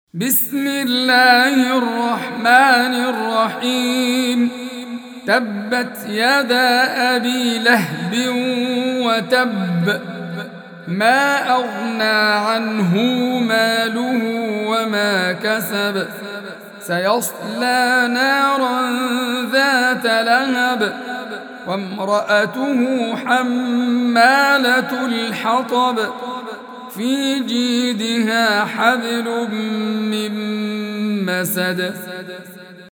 بسم الله الرحمن الرحيم. تبت يدا أبي لهب وتب، ما أغنى عنه ماله وما كسب، سيصلى نارا ذات لهب، وامرأته حمالة الحطب، في جيدها حبل من مسد.